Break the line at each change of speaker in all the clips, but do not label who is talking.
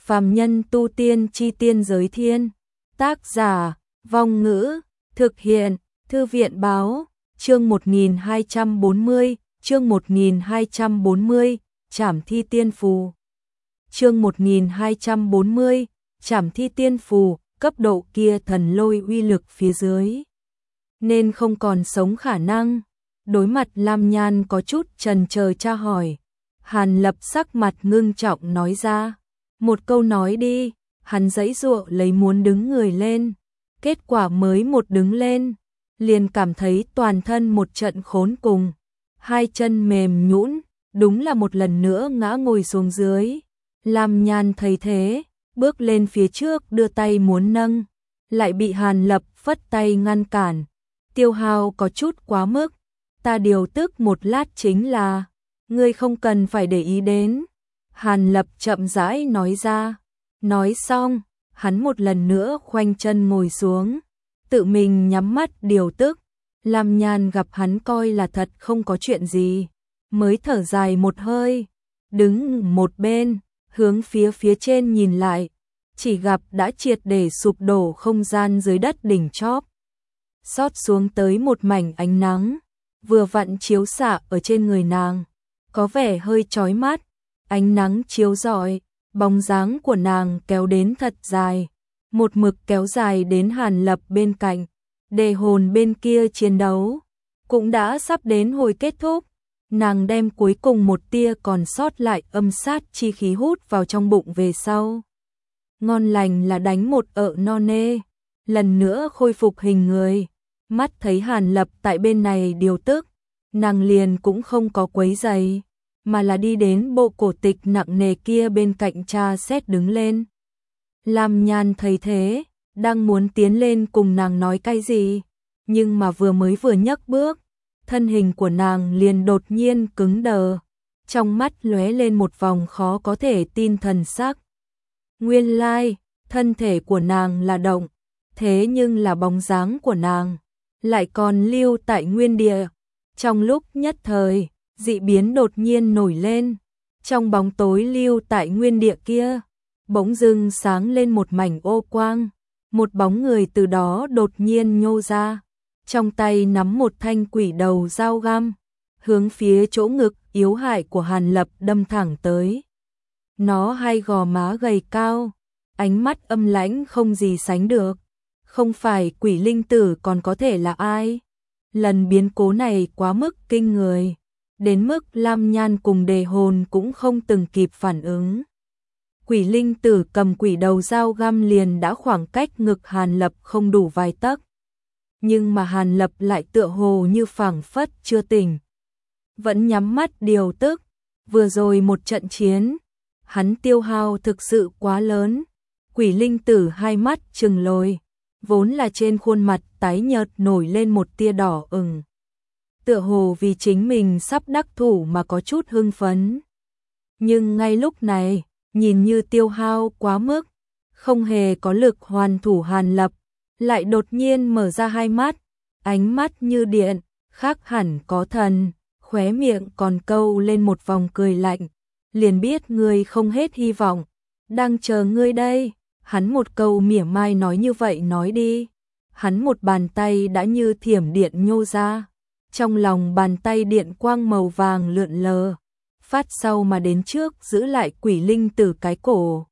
Phàm nhân tu tiên chi tiên giới thiên. Tác giả, Vong Ngữ, thực hiện, Thư viện báo, chương 1240, chương 1240, Trảm thi tiên phù. Chương 1240, Trảm thi tiên phù, cấp độ kia thần lôi uy lực phía dưới, nên không còn sống khả năng. Đối mặt Lam Nhan có chút chần chờ tra hỏi, Hàn Lập sắc mặt ngưng trọng nói ra, một câu nói đi. Hắn giãy giụa lấy muốn đứng người lên, kết quả mới một đứng lên, liền cảm thấy toàn thân một trận khốn cùng, hai chân mềm nhũn, đúng là một lần nữa ngã ngồi xuống dưới. Lam Nhan thấy thế, bước lên phía trước đưa tay muốn nâng, lại bị Hàn Lập phất tay ngăn cản. Tiêu hao có chút quá mức, ta điều tức một lát chính là, ngươi không cần phải để ý đến. Hàn Lập chậm rãi nói ra. Nói xong, hắn một lần nữa khoanh chân ngồi xuống, tự mình nhắm mắt điều tức. Lam Nhan gặp hắn coi là thật không có chuyện gì, mới thở dài một hơi, đứng một bên, hướng phía trên nhìn lại, chỉ gặp đã triệt để sụp đổ không gian dưới đất đỉnh chóp. Xót xuống tới một mảnh ánh nắng, vừa vặn chiếu xạ ở trên người nàng, có vẻ hơi chói mắt, ánh nắng chiếu rọi. Bóng dáng của nàng kéo đến thật dài, một mực kéo dài đến Hàn Lập bên cạnh. Đề hồn bên kia chiến đấu cũng đã sắp đến hồi kết thúc, nàng đem cuối cùng một tia còn sót lại âm sát chi khí hút vào trong bụng về sau. Ngon lành là đánh một ợ no nê, lần nữa khôi phục hình người. Mắt thấy Hàn Lập tại bên này điều tức, nàng liền cũng không có quấy giày, mà là đi đến bộ cổ tịch nặng nề kia bên cạnh tra xét đứng lên. Lam Nhan thấy thế, đang muốn tiến lên cùng nàng nói cái gì, nhưng mà vừa nhấc bước, thân hình của nàng liền đột nhiên cứng đờ, trong mắt lóe lên một vòng khó có thể tin thần sắc. Nguyên lai, thân thể của nàng là động, thế nhưng là bóng dáng của nàng lại còn lưu tại nguyên địa. Trong lúc nhất thời, dị biến đột nhiên nổi lên, trong bóng tối lưu tại nguyên địa kia, bỗng dưng sáng lên một mảnh ô quang, một bóng người từ đó đột nhiên nhô ra, trong tay nắm một thanh quỷ đầu dao găm, hướng phía chỗ ngực yếu hại của Hàn Lập đâm thẳng tới. Nó hai gò má gầy cao, ánh mắt âm lãnh không gì sánh được, không phải quỷ linh tử còn có thể là ai? Lần biến cố này quá mức kinh người, đến mức Lam Nhan cùng Đề hồn cũng không từng kịp phản ứng. Quỷ linh tử cầm quỷ đầu dao găm liền đã khoảng cách ngực Hàn Lập không đủ vài tấc, nhưng mà Hàn Lập lại tựa hồ như phảng phất chưa tỉnh, vẫn nhắm mắt điều tức. Vừa rồi một trận chiến, hắn tiêu hao thực sự quá lớn. Quỷ linh tử hai mắt trừng lồi, vốn là trên khuôn mặt tái nhợt nổi lên một tia đỏ ửng, tựa hồ vì chính mình sắp đắc thủ mà có chút hưng phấn. Nhưng ngay lúc này, nhìn như tiêu hao quá mức, không hề có lực hoàn thủ Hàn Lập, lại đột nhiên mở ra hai mắt, ánh mắt như điện, khác hẳn có thần, khóe miệng còn câu lên một vòng cười lạnh, liền biết ngươi không hết hy vọng, đang chờ ngươi đây. Hắn một câu mỉa mai nói như vậy nói đi, hắn một bàn tay đã như thiểm điện nhô ra, trong lòng bàn tay điện quang màu vàng lượn lờ, phát sau mà đến trước giữ lại quỷ linh tử cái cổ.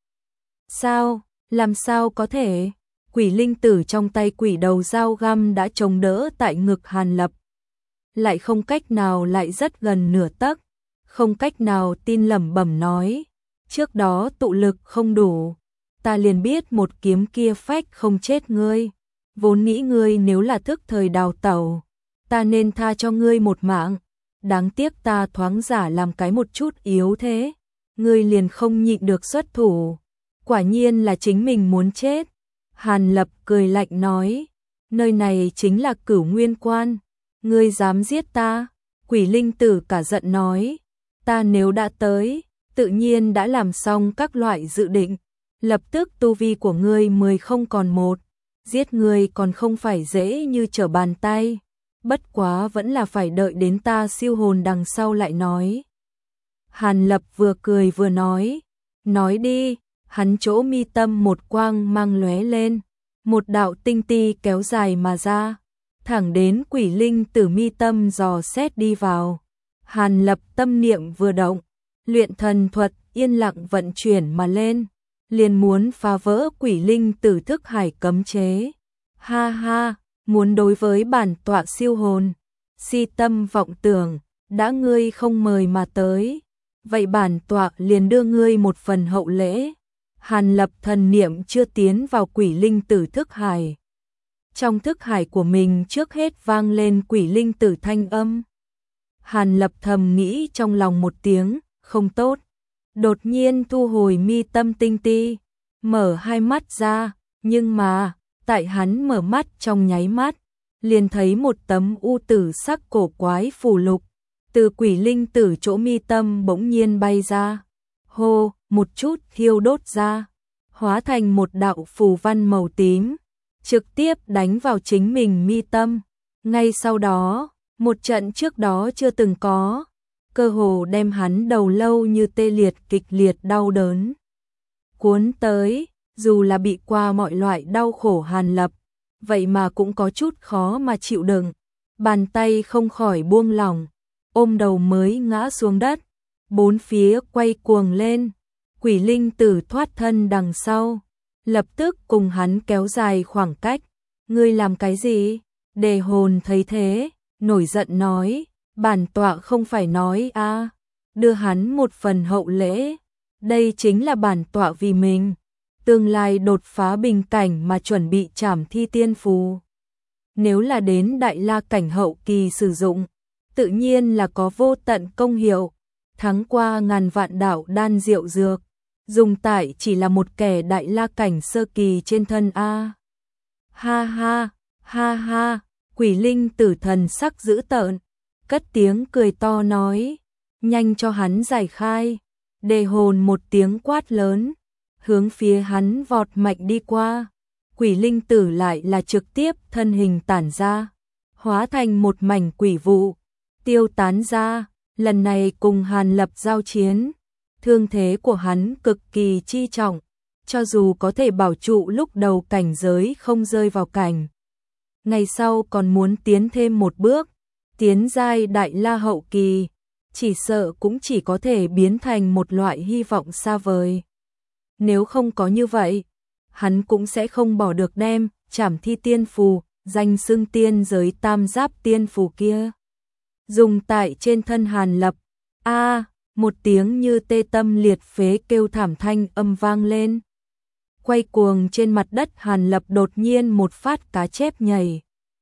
Sao, làm sao có thể? Quỷ linh tử trong tay quỷ đầu dao găm đã chống đỡ tại ngực Hàn Lập, lại không cách nào, lại rất gần nửa tấc, không cách nào tin, lẩm bẩm nói, trước đó tụ lực không đủ, ta liền biết một kiếm kia phách không chết ngươi, vốn nghĩ ngươi nếu là thức thời đào tẩu, ta nên tha cho ngươi một mạng, đáng tiếc ta thoáng giả làm cái một chút yếu thế, ngươi liền không nhịn được xuất thủ, quả nhiên là chính mình muốn chết. Hàn Lập cười lạnh nói, nơi này chính là Cửu Nguyên Quan, ngươi dám giết ta? Quỷ linh tử cả giận nói, ta nếu đã tới, tự nhiên đã làm xong các loại dự định, lập tức tu vi của ngươi 10 không còn một, giết ngươi còn không phải dễ như trở bàn tay, bất quá vẫn là phải đợi đến ta siêu hồn đằng sau lại nói. Hàn Lập vừa cười vừa nói đi. hắn chỗ mi tâm một quang mang lóe lên, một đạo tinh ti kéo dài mà ra, thẳng đến quỷ linh tử mi tâm dò xét đi vào. Hàn Lập tâm niệm vừa động, luyện thần thuật yên lặng vận chuyển mà lên, liền muốn phá vỡ quỷ linh tử thức hải cấm chế. Ha ha, muốn đối với bản tọa siêu hồn, si tâm vọng tưởng, đã ngươi không mời mà tới, vậy bản tọa liền đưa ngươi một phần hậu lễ. Hàn Lập thần niệm chưa tiến vào quỷ linh tử thức hải. Trong thức hải của mình trước hết vang lên quỷ linh tử thanh âm. Hàn Lập thầm nghĩ trong lòng một tiếng, không tốt. Đột nhiên thu hồi mi tâm tinh ti, mở hai mắt ra, nhưng mà, tại hắn mở mắt trong nháy mắt, liền thấy một tấm u tử sắc cổ quái phù lục, từ quỷ linh tử chỗ mi tâm bỗng nhiên bay ra. Hô, một chút thiêu đốt ra, hóa thành một đạo phù văn màu tím, trực tiếp đánh vào chính mình mi tâm. Ngay sau đó, một trận trước đó chưa từng có, cơ hồ đem hắn đầu lâu như tê liệt kịch liệt đau đớn cuốn tới, dù là bị qua mọi loại đau khổ Hàn Lập, vậy mà cũng có chút khó mà chịu đựng, bàn tay không khỏi buông lỏng, ôm đầu mới ngã xuống đất, bốn phía quay cuồng lên, quỷ linh tử thoát thân đằng sau, lập tức cùng hắn kéo dài khoảng cách. Ngươi làm cái gì? Đề hồn thấy thế, nổi giận nói, bản tọa không phải nói a, đưa hắn một phần hậu lễ, đây chính là bản tọa vì mình tương lai đột phá bình cảnh mà chuẩn bị trảm thi tiên phù. Nếu là đến đại la cảnh hậu kỳ sử dụng, tự nhiên là có vô tận công hiệu, thắng qua ngàn vạn đạo đan diệu dược, dùng tại chỉ là một kẻ đại la cảnh sơ kỳ trên thân a. Ha ha, ha ha, quỷ linh tử thần sắc dữ tợn, cất tiếng cười to nói, nhanh cho hắn giải khai. Đề hồn một tiếng quát lớn, hướng phía hắn vọt mạnh đi qua, quỷ linh tử lại là trực tiếp thân hình tản ra, hóa thành một mảnh quỷ vụ, tiêu tán ra, lần này cùng Hàn Lập giao chiến, thương thế của hắn cực kỳ chi trọng, cho dù có thể bảo trụ lúc đầu cảnh giới không rơi vào cảnh. Ngày sau còn muốn tiến thêm một bước, tiến giai đại la hậu kỳ, chỉ sợ cũng chỉ có thể biến thành một loại hy vọng xa vời. Nếu không có như vậy, hắn cũng sẽ không bỏ được đem trảm thi tiên phù, danh xưng tiên giới tam giáp tiên phù kia dùng tại trên thân Hàn Lập. A, một tiếng như tê tâm liệt phế kêu thảm thanh âm vang lên. Quay cuồng trên mặt đất Hàn Lập đột nhiên một phát cá chép nhảy,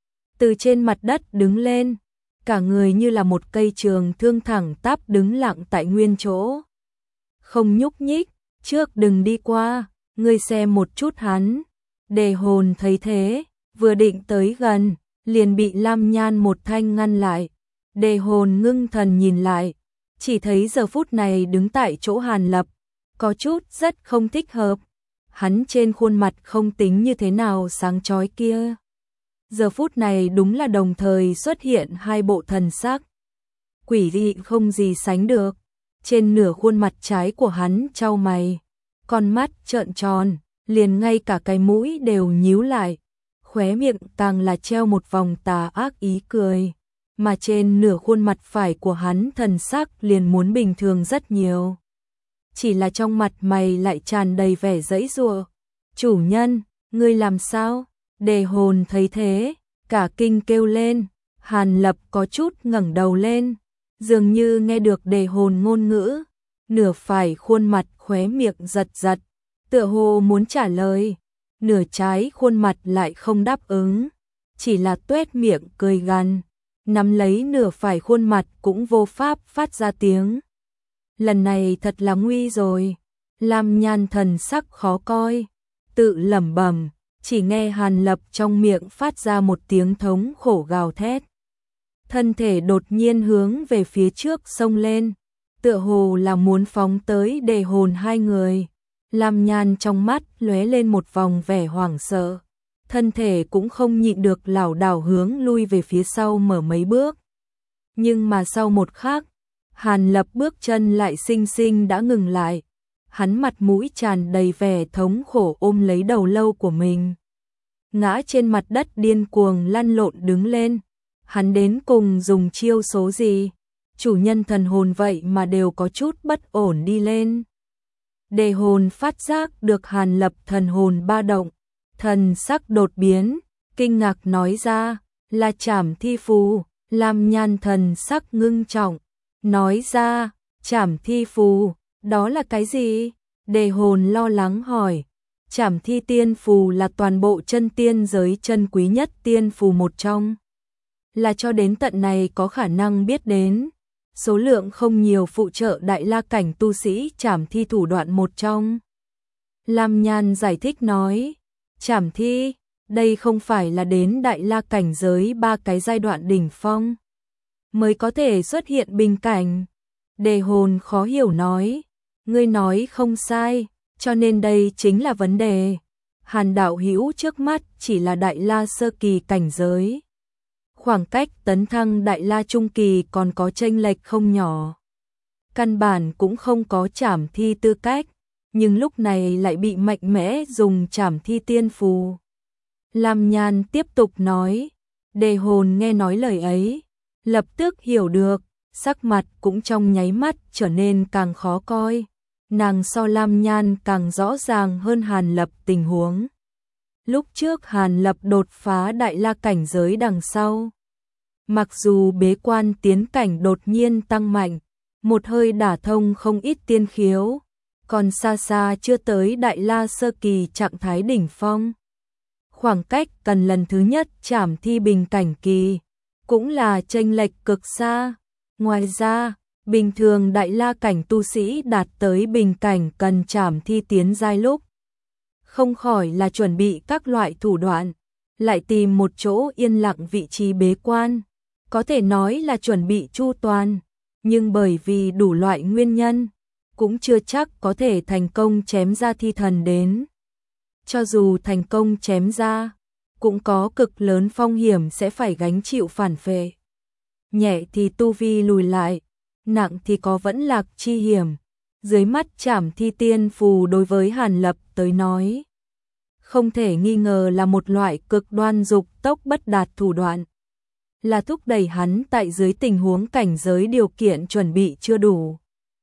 từ trên mặt đất đứng lên, cả người như là một cây trường thương thẳng tắp đứng lặng tại nguyên chỗ, không nhúc nhích. Trước đừng đi qua, ngươi xem một chút hắn. Đề hồn thấy thế, vừa định tới gần, liền bị Lam Nhan một thanh ngăn lại. Đề hồn ngưng thần nhìn lại, chỉ thấy giờ phút này đứng tại chỗ Hàn Lập, có chút rất không thích hợp. Hắn trên khuôn mặt không tính như thế nào sáng chói kia, giờ phút này đúng là đồng thời xuất hiện hai bộ thần sắc quỷ dị không gì sánh được. Trên nửa khuôn mặt trái của hắn chau mày, con mắt trợn tròn, liền ngay cả cái mũi đều nhíu lại, khóe miệng càng là treo một vòng tà ác ý cười, mà trên nửa khuôn mặt phải của hắn thần sắc liền muốn bình thường rất nhiều. Chỉ là trong mặt mày lại tràn đầy vẻ giãy giụa. Chủ nhân, ngươi làm sao? Đề hồn thấy thế, cả kinh kêu lên. Hàn Lập có chút ngẩng đầu lên, dường như nghe được đề hồn ngôn ngữ, nửa phải khuôn mặt khóe miệng giật giật, tựa hồ muốn trả lời, nửa trái khuôn mặt lại không đáp ứng, chỉ là tuét miệng cười gằn, nắm lấy nửa phải khuôn mặt cũng vô pháp phát ra tiếng. Lần này thật là nguy rồi. Lam Nhan thần sắc khó coi, tự lẩm bẩm, chỉ nghe Hàn Lập trong miệng phát ra một tiếng thống khổ gào thét. Thân thể đột nhiên hướng về phía trước xông lên, tựa hồ là muốn phóng tới đề hồn hai người. Lam Nhan trong mắt lóe lên một vòng vẻ hoảng sợ, thân thể cũng không nhịn được lảo đảo hướng lui về phía sau mở mấy bước. Nhưng mà sau một khắc, Hàn Lập bước chân lại xinh xinh đã ngừng lại. hắn mặt mũi tràn đầy vẻ thống khổ ôm lấy đầu lâu của mình. Ngã trên mặt đất điên cuồng lăn lộn đứng lên. Hắn đến cùng dùng chiêu số gì? Chủ nhân thần hồn vậy mà đều có chút bất ổn đi lên. Đề hồn phát giác được Hàn Lập thần hồn ba động, thần sắc đột biến, kinh ngạc nói ra, là Trảm Thi Phù. Lam Nhan thần sắc ngưng trọng, nói ra, Trảm Thi Phù, đó là cái gì? Đề hồn lo lắng hỏi. Trảm Thi Tiên Phù là toàn bộ chân tiên giới chân quý nhất tiên phù một trong. Là cho đến tận này có khả năng biết đến. Số lượng không nhiều phụ trợ đại la cảnh tu sĩ trảm thi thủ đoạn một trong. Lam Nhan giải thích nói, trảm thi, đây không phải là đến đại la cảnh giới 3 cái giai đoạn đỉnh phong mới có thể xuất hiện bình cảnh. Đề hồn khó hiểu nói, ngươi nói không sai, cho nên đây chính là vấn đề. Hàn đạo hữu trước mắt chỉ là đại la sơ kỳ cảnh giới. Khoảng cách tấn thăng đại la trung kỳ còn có chênh lệch không nhỏ. Căn bản cũng không có trảm thi tư cách, nhưng lúc này lại bị mạnh mẽ dùng trảm thi tiên phù. Lam Nhan tiếp tục nói, đề hồn nghe nói lời ấy, lập tức hiểu được, sắc mặt cũng trong nháy mắt trở nên càng khó coi. Nàng so Lam Nhan càng rõ ràng hơn Hàn Lập tình huống. Lúc trước Hàn Lập đột phá đại la cảnh giới đằng sau. Mặc dù bế quan tiến cảnh đột nhiên tăng mạnh, một hơi đả thông không ít tiên khiếu, còn xa xa chưa tới đại la sơ kỳ trạng thái đỉnh phong. Khoảng cách cần lần thứ nhất trảm thi bình cảnh kỳ, cũng là chênh lệch cực xa. Ngoài ra, bình thường đại la cảnh tu sĩ đạt tới bình cảnh cần trảm thi tiến giai lúc. Không khỏi là chuẩn bị các loại thủ đoạn, lại tìm một chỗ yên lặng vị trí bế quan. Có thể nói là chuẩn bị chu toàn, nhưng bởi vì đủ loại nguyên nhân, cũng chưa chắc có thể thành công chém ra thi thần đến. Cho dù thành công chém ra, cũng có cực lớn phong hiểm sẽ phải gánh chịu phản phệ. Nhẹ thì tu vi lùi lại, nặng thì có vẫn lạc chi hiểm. Dưới mắt trảm thi tiên phù đối với Hàn Lập tới nói, không thể nghi ngờ là một loại cực đoan dục tốc bất đạt thủ đoạn. Là thúc đẩy hắn tại dưới tình huống cảnh giới điều kiện chuẩn bị chưa đủ.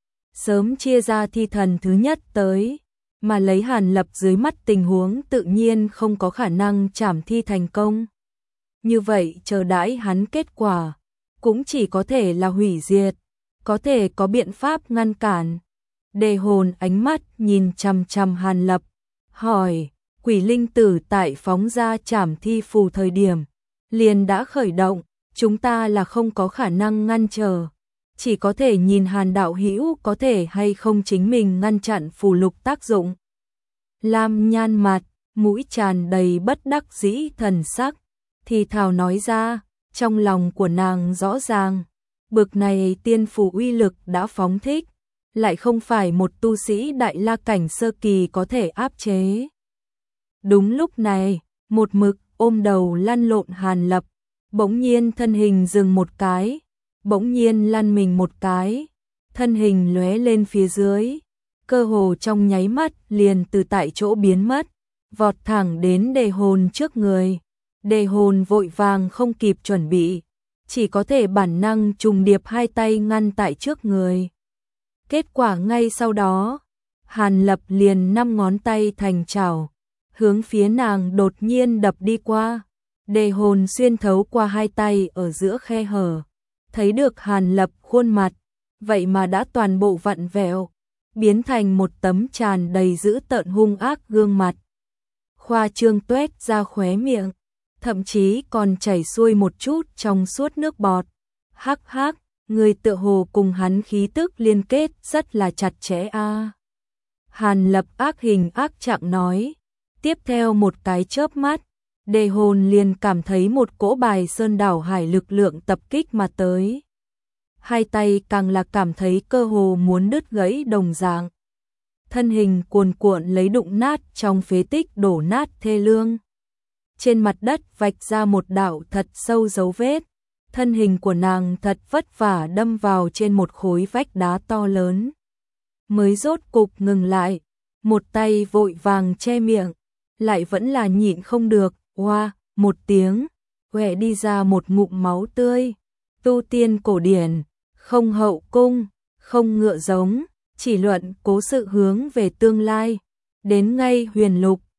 Sớm chia ra thi thần thứ nhất tới, mà lấy Hàn Lập dưới mắt tình huống tự nhiên không có khả năng trảm thi thành công. Như vậy chờ đãi hắn kết quả, cũng chỉ có thể là hủy diệt, có thể có biện pháp ngăn cản. Đề hồn ánh mắt nhìn chằm chằm Hàn Lập, hỏi, quỷ linh tử tại phóng ra trảm thi phù thời điểm, liền đã khởi động, chúng ta là không có khả năng ngăn trở, chỉ có thể nhìn Hàn đạo hữu có thể hay không chính mình ngăn chặn phù lục tác dụng. Lam Nhan mặt, mũi tràn đầy bất đắc dĩ thần sắc, thì thào nói ra, trong lòng của nàng rõ ràng, bực này tiên phù uy lực đã phóng thích, lại không phải một tu sĩ đại la cảnh sơ kỳ có thể áp chế. Đúng lúc này, một mực ôm đầu lăn lộn Hàn Lập, bỗng nhiên thân hình dừng một cái, bỗng nhiên lăn mình một cái, thân hình lóe lên phía dưới, cơ hồ trong nháy mắt liền từ tại chỗ biến mất, vọt thẳng đến đề hồn trước người. Đề hồn vội vàng không kịp chuẩn bị, chỉ có thể bản năng trùng điệp hai tay ngăn tại trước người. Kết quả ngay sau đó, Hàn Lập liền 5 ngón tay thành chảo, hướng phía nàng đột nhiên đập đi qua. Đề hồn xuyên thấu qua hai tay ở giữa khe hở, thấy được Hàn Lập khuôn mặt, vậy mà đã toàn bộ vặn vẹo, biến thành một tấm tràn đầy dữ tợn hung ác gương mặt. Khoa trương tuét ra khóe miệng, thậm chí còn chảy xuôi một chút trong suốt nước bọt. Hắc hắc, người tựa hồ cùng hắn khí tức liên kết rất là chặt chẽ a. Hàn Lập ác hình ác trạng nói. Tiếp theo một cái chớp mắt, đề hồn liền cảm thấy một cỗ bài sơn đảo hải lực lượng tập kích mà tới. Hai tay càng là cảm thấy cơ hồ muốn đứt gãy đồng dạng. Thân hình cuồn cuộn lấy đụng nát trong phế tích đổ nát thê lương. Trên mặt đất vạch ra một đạo thật sâu dấu vết, thân hình của nàng thật vất vả đâm vào trên một khối vách đá to lớn. mới rốt cục ngừng lại, một tay vội vàng che miệng, lại vẫn là nhịn không được, oa, một tiếng, quẹ đi ra một ngụm máu tươi. Tu tiên cổ điển, không hậu cung, không ngựa giống, chỉ luận cố sự hướng về tương lai. Đến ngay huyền lục,